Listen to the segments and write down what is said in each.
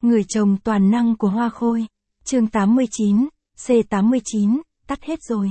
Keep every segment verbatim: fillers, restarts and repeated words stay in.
Người chồng toàn năng của Hoa Khôi. Chương tám mươi chín, C tám mươi chín, tắt hết rồi.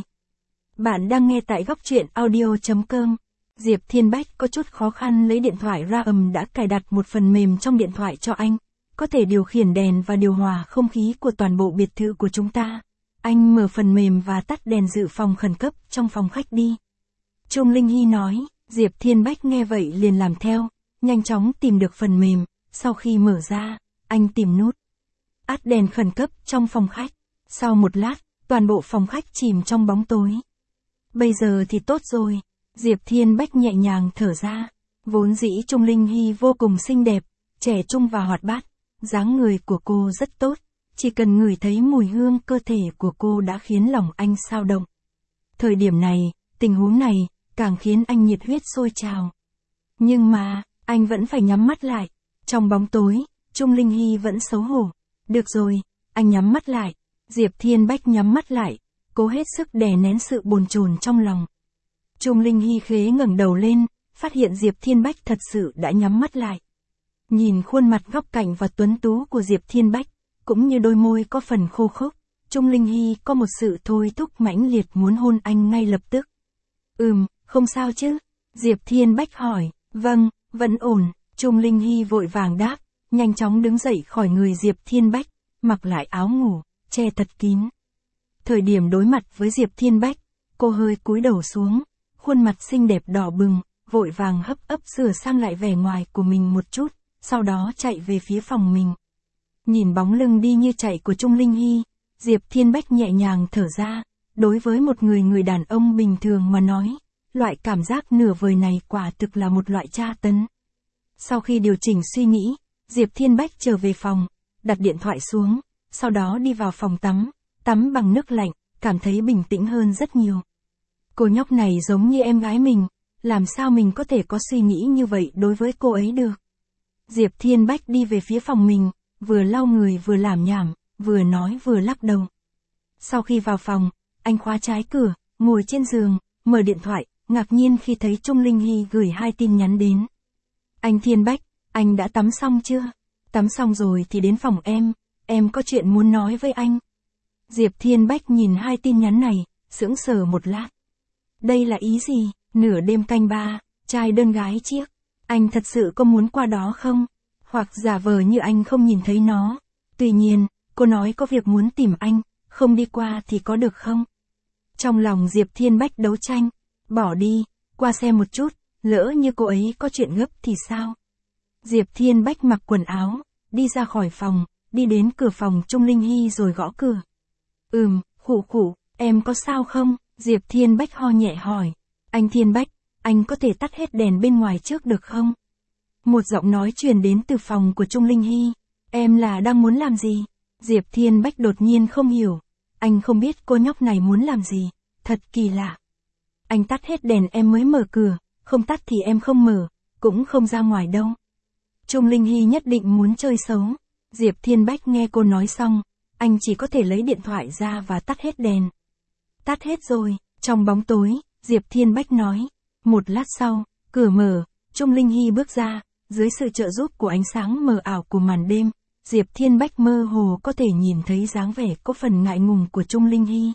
Bạn đang nghe tại góc truyện audio chấm com. Diệp Thiên Bách có chút khó khăn lấy điện thoại ra. Ầm đã cài đặt một phần mềm trong điện thoại cho anh, có thể điều khiển đèn và điều hòa không khí của toàn bộ biệt thự của chúng ta. Anh mở phần mềm và tắt đèn dự phòng khẩn cấp trong phòng khách đi. Trung Linh Hy nói. Diệp Thiên Bách nghe vậy liền làm theo, nhanh chóng tìm được phần mềm. Sau khi mở ra, anh tìm nút tắt đèn khẩn cấp trong phòng khách. Sau một lát, toàn bộ phòng khách chìm trong bóng tối. Bây giờ thì tốt rồi. Diệp Thiên Bách nhẹ nhàng thở ra. Vốn dĩ Trung Linh Hy vô cùng xinh đẹp, trẻ trung và hoạt bát. Dáng người của cô rất tốt. Chỉ cần ngửi thấy mùi hương cơ thể của cô đã khiến lòng anh xao động. Thời điểm này, tình huống này, càng khiến anh nhiệt huyết sôi trào. Nhưng mà, anh vẫn phải nhắm mắt lại. Trong bóng tối, Trung Linh Hy vẫn xấu hổ. Được rồi, anh nhắm mắt lại. Diệp Thiên Bách nhắm mắt lại, cố hết sức đè nén sự bồn chồn trong lòng. Trung Linh Hy khế ngẩng đầu lên, phát hiện Diệp Thiên Bách thật sự đã nhắm mắt lại. Nhìn khuôn mặt góc cạnh và tuấn tú của Diệp Thiên Bách, cũng như đôi môi có phần khô khốc, Trung Linh Hy có một sự thôi thúc mãnh liệt muốn hôn anh ngay lập tức. Ừm, không sao chứ? Diệp Thiên Bách hỏi. Vâng, vẫn ổn. Trung Linh Hy vội vàng đáp, nhanh chóng đứng dậy khỏi người Diệp Thiên Bách, mặc lại áo ngủ, che thật kín. Thời điểm đối mặt với Diệp Thiên Bách, cô hơi cúi đầu xuống, khuôn mặt xinh đẹp đỏ bừng, vội vàng hấp ấp sửa sang lại vẻ ngoài của mình một chút, sau đó chạy về phía phòng mình. Nhìn bóng lưng đi như chạy của Trung Linh Hy, Diệp Thiên Bách nhẹ nhàng thở ra. Đối với một người người đàn ông bình thường mà nói, loại cảm giác nửa vời này quả thực là một loại tra tấn. Sau khi điều chỉnh suy nghĩ, Diệp Thiên Bách trở về phòng, đặt điện thoại xuống, sau đó đi vào phòng tắm, tắm bằng nước lạnh, cảm thấy bình tĩnh hơn rất nhiều. Cô nhóc này giống như em gái mình, làm sao mình có thể có suy nghĩ như vậy đối với cô ấy được. Diệp Thiên Bách đi về phía phòng mình, vừa lau người vừa lảm nhảm, vừa nói vừa lắc đầu. Sau khi vào phòng, anh khóa trái cửa, ngồi trên giường, mở điện thoại, ngạc nhiên khi thấy Trung Linh Hy gửi hai tin nhắn đến. Anh Thiên Bách, anh đã tắm xong chưa? Tắm xong rồi thì đến phòng em, em có chuyện muốn nói với anh. Diệp Thiên Bách nhìn hai tin nhắn này, sững sờ một lát. Đây là ý gì? Nửa đêm canh ba, trai đơn gái chiếc. Anh thật sự có muốn qua đó không? Hoặc giả vờ như anh không nhìn thấy nó. Tuy nhiên, cô nói có việc muốn tìm anh, không đi qua thì có được không? Trong lòng Diệp Thiên Bách đấu tranh. Bỏ đi, qua xem một chút, lỡ như cô ấy có chuyện gấp thì sao? Diệp Thiên Bách mặc quần áo, đi ra khỏi phòng, đi đến cửa phòng Trung Linh Hy rồi gõ cửa. Ừm, khụ khụ, em có sao không? Diệp Thiên Bách ho nhẹ hỏi. Anh Thiên Bách, anh có thể tắt hết đèn bên ngoài trước được không? Một giọng nói truyền đến từ phòng của Trung Linh Hy. Em là đang muốn làm gì? Diệp Thiên Bách đột nhiên không hiểu. Anh không biết cô nhóc này muốn làm gì. Thật kỳ lạ. Anh tắt hết đèn em mới mở cửa, không tắt thì em không mở, cũng không ra ngoài đâu. Trung Linh Hy nhất định muốn chơi xấu. Diệp Thiên Bách nghe cô nói xong, anh chỉ có thể lấy điện thoại ra và tắt hết đèn. Tắt hết rồi, trong bóng tối, Diệp Thiên Bách nói. Một lát sau, cửa mở, Trung Linh Hy bước ra, dưới sự trợ giúp của ánh sáng mờ ảo của màn đêm, Diệp Thiên Bách mơ hồ có thể nhìn thấy dáng vẻ có phần ngại ngùng của Trung Linh Hy.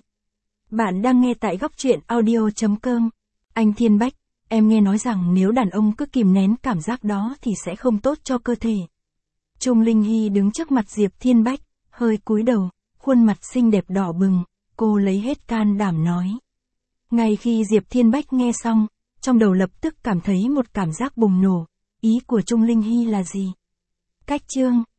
Bạn đang nghe tại góc truyện audio chấm com. Anh Thiên Bách, em nghe nói rằng nếu đàn ông cứ kìm nén cảm giác đó thì sẽ không tốt cho cơ thể. Trung Linh Hy đứng trước mặt Diệp Thiên Bách, hơi cúi đầu, khuôn mặt xinh đẹp đỏ bừng, cô lấy hết can đảm nói. Ngay khi Diệp Thiên Bách nghe xong, trong đầu lập tức cảm thấy một cảm giác bùng nổ. Ý của Trung Linh Hy là gì? Cách chương